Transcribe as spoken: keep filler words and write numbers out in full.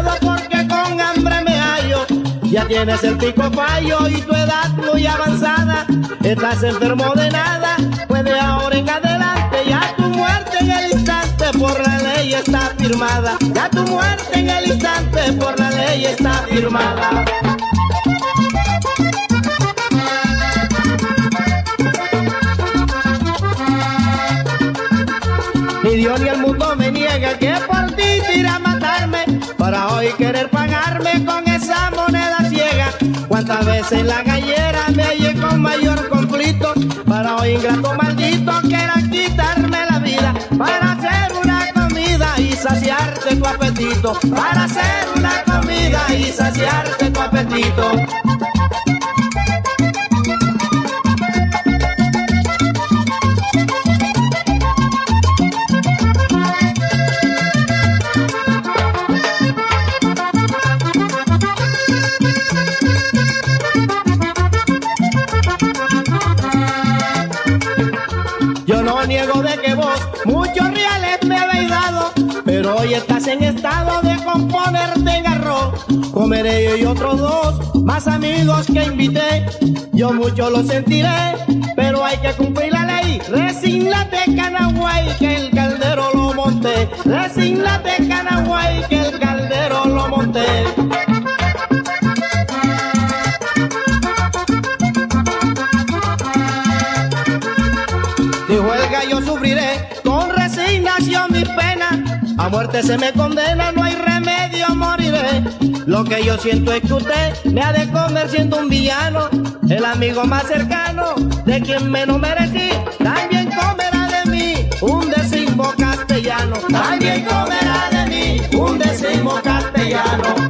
cuidado porque con hambre me hallo. Ya tienes el pico fallo y tu edad muy avanzada. Estás enfermo de nada, pues de ahora en adelante ya tu muerte en el instante por la ley está firmada. Ya tu muerte en el instante por la ley está firmada. Ni Dios ni el mundo me niega que por ti te irá a matarme, para hoy querer pagarme con esa moneda ciega. Cuántas veces en la gallera me hallé con mayor conflicto, para hoy ingrato maldito quieran quitarme la vida, para hacer una comida y saciarte tu apetito, para hacer una comida y saciarte tu apetito. Yo no niego de que vos muchos reales me habéis dado, pero hoy estás en estado de componerte en arroz. Comeré yo y otros dos más amigos que invité, yo mucho lo sentiré, pero hay que cumplir la ley. Resígnate, Canagüey, que el caldero lo monté. Resígnate, Canagüey, que el caldero lo monté. Dijo el gallo, sufriré con resignación mi pena, a muerte se me condena, no hay remedio, moriré. Lo que yo siento es que usted me ha de comer siendo un villano, el amigo más cercano de quien menos merecí. También comerá de mí un décimo castellano, también comerá de mí un décimo castellano.